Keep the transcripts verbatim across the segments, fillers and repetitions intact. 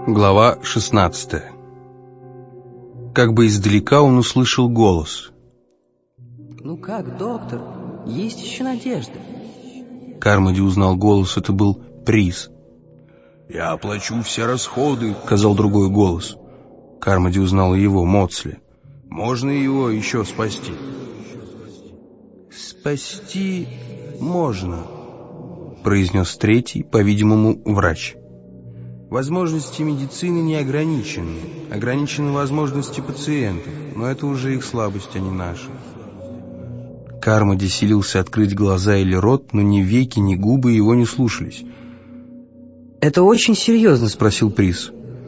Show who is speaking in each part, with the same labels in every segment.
Speaker 1: Глава шестнадцатая. Как бы издалека он услышал голос.
Speaker 2: «Ну как, доктор, есть еще надежда?»
Speaker 1: Кармоди узнал голос, это был Приз.
Speaker 3: «Я оплачу все расходы»,
Speaker 1: — сказал другой голос. Кармоди узнал и его, Моцли.
Speaker 3: «Можно его еще спасти?»
Speaker 1: «Спасти можно», — произнес третий, по-видимому, врач. «Возможности медицины не ограничены. Ограничены возможности пациентов, но это уже их слабость, а не наша». Кармоди силился открыть глаза или рот, но ни веки, ни губы его не слушались.
Speaker 2: «Это очень серьезно?» —
Speaker 1: спросил Приз.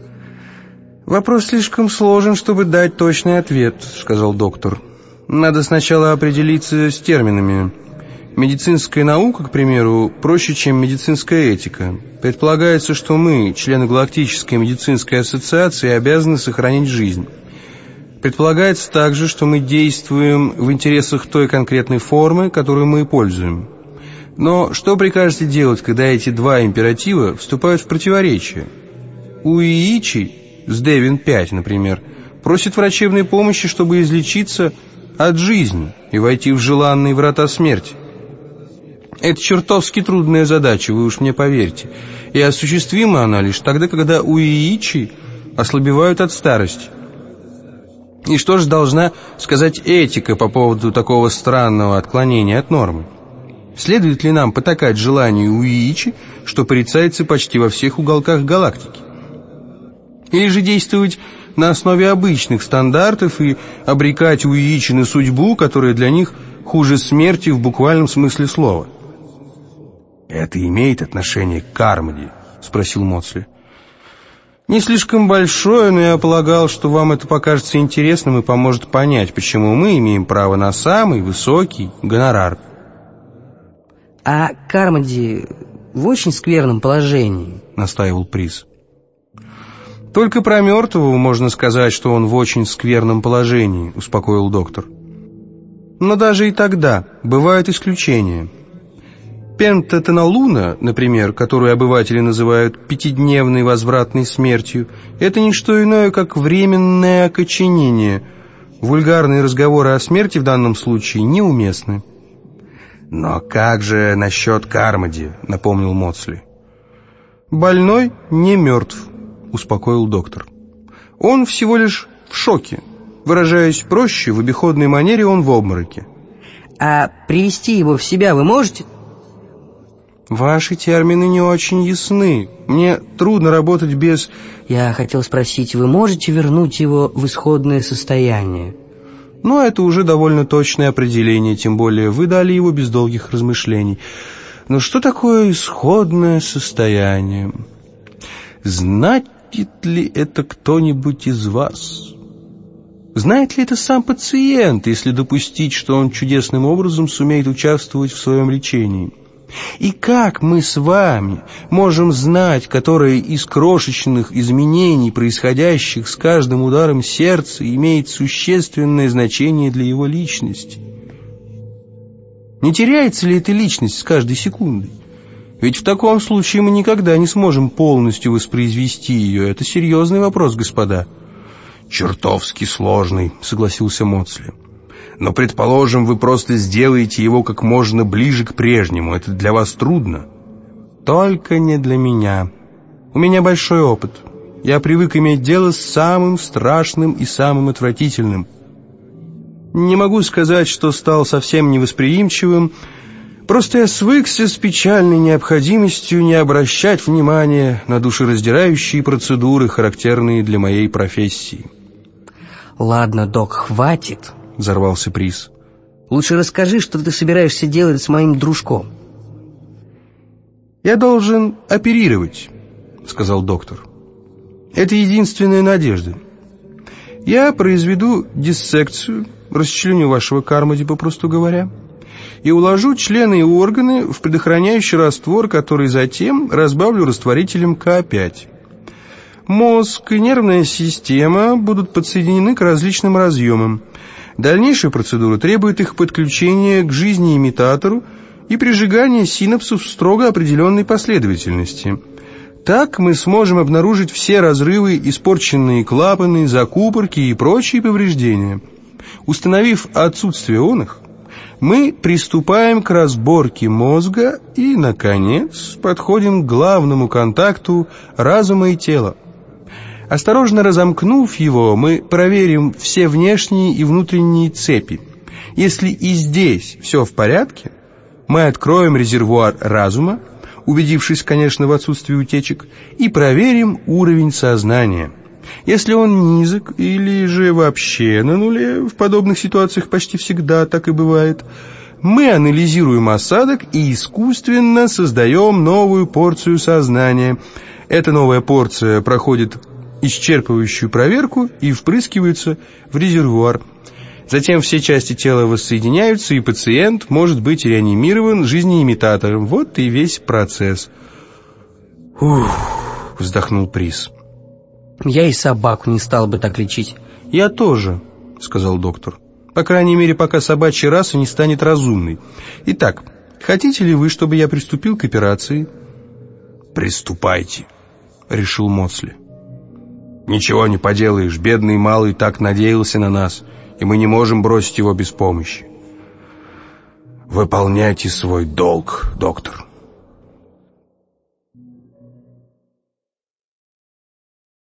Speaker 1: «Вопрос слишком сложен, чтобы дать точный ответ», — сказал доктор. «Надо сначала определиться с терминами. Медицинская наука, к примеру, проще, чем медицинская этика. Предполагается, что мы, члены Галактической медицинской ассоциации, обязаны сохранить жизнь. Предполагается также, что мы действуем в интересах той конкретной формы, которую мы пользуем. Но что прикажете делать, когда эти два императива вступают в противоречие? Уиичи, с Девин пять, например, просит врачебной помощи, чтобы излечиться от жизни и войти в желанные врата смерти. Это чертовски трудная задача, вы уж мне поверьте, и осуществима она лишь тогда, когда уиичи ослабевают от старости. И что же должна сказать этика по поводу такого странного отклонения от нормы? Следует ли нам потакать желанию уиичи, что порицается почти во всех уголках галактики? Или же действовать на основе обычных стандартов и обрекать уиичи на судьбу, которая для них хуже смерти в буквальном смысле слова? «Это имеет отношение к Кармоди?» — спросил Моцли. «Не слишком большое, но я полагал, что вам это покажется интересным и поможет понять, почему мы имеем право на самый высокий гонорар».
Speaker 2: «А Кармоди в очень скверном положении», —
Speaker 1: настаивал Приз. «Только про мертвого можно сказать, что он в очень скверном положении», — успокоил доктор. «Но даже и тогда бывают исключения. Пентатенолуна, например, которую обыватели называют пятидневной возвратной смертью, это не что иное, как временное окоченение. Вульгарные разговоры о смерти в данном случае неуместны». «Но как же насчет Кармоди?» — напомнил Моцли. «Больной не мертв», — успокоил доктор. «Он всего лишь в шоке. Выражаясь проще, в обиходной манере он в обмороке».
Speaker 2: «А привести его в себя вы можете?»
Speaker 1: «Ваши термины не очень ясны. Мне трудно работать без...»
Speaker 2: «Я хотел спросить, вы можете вернуть его в исходное состояние?»
Speaker 1: «Но это уже довольно точное определение, тем более вы дали его без долгих размышлений. Но что такое исходное состояние? Знает ли это кто-нибудь из вас? Знает ли это сам пациент, если допустить, что он чудесным образом сумеет участвовать в своем лечении? И как мы с вами можем знать, которое из крошечных изменений, происходящих с каждым ударом сердца, имеет существенное значение для его личности? Не теряется ли эта личность с каждой секундой? Ведь в таком случае мы никогда не сможем полностью воспроизвести ее. Это серьезный вопрос, господа».
Speaker 3: «Чертовски сложный», — согласился Моцли. «Но, предположим, вы просто сделаете его как можно ближе к прежнему. Это для вас трудно?»
Speaker 1: «Только не для меня. У меня большой опыт. Я привык иметь дело с самым страшным и самым отвратительным. Не могу сказать, что стал совсем невосприимчивым. Просто я свыкся с печальной необходимостью не обращать внимания на душераздирающие процедуры, характерные для моей профессии».
Speaker 2: «Ладно, док, хватит», —
Speaker 1: взорвался Приз.
Speaker 2: «Лучше расскажи, что ты собираешься делать с моим дружком».
Speaker 1: «Я должен оперировать», — сказал доктор. «Это единственная надежда. Я произведу диссекцию, расчленю вашего Кармоди, попросту говоря, и уложу члены и органы в предохраняющий раствор, который затем разбавлю растворителем К пять. Мозг и нервная система будут подсоединены к различным разъемам. Дальнейшая процедура требует их подключения к жизнеимитатору и прижигания синапсов в строго определенной последовательности. Так мы сможем обнаружить все разрывы, испорченные клапаны, закупорки и прочие повреждения. Установив отсутствие оных, мы приступаем к разборке мозга и, наконец, подходим к главному контакту разума и тела. Осторожно разомкнув его, мы проверим все внешние и внутренние цепи. Если и здесь все в порядке, мы откроем резервуар разума, убедившись, конечно, в отсутствии утечек, и проверим уровень сознания. Если он низок или же вообще на нуле, в подобных ситуациях почти всегда так и бывает, мы анализируем осадок и искусственно создаем новую порцию сознания. Эта новая порция проходит исчерпывающую проверку и впрыскивается в резервуар. Затем все части тела воссоединяются, и пациент может быть реанимирован жизнеимитатором. Вот и весь процесс.
Speaker 3: «Ух!» — вздохнул Прис.
Speaker 2: Я и собаку не стал бы так лечить.
Speaker 1: «Я тоже», — сказал доктор. «По крайней мере, пока собачья раса не станет разумной. Итак, хотите ли вы, чтобы я приступил к операции?»
Speaker 3: «Приступайте», — решил Моцли. «Ничего не поделаешь, бедный малый так надеялся на нас, и мы не можем бросить его без помощи. Выполняйте свой долг, доктор».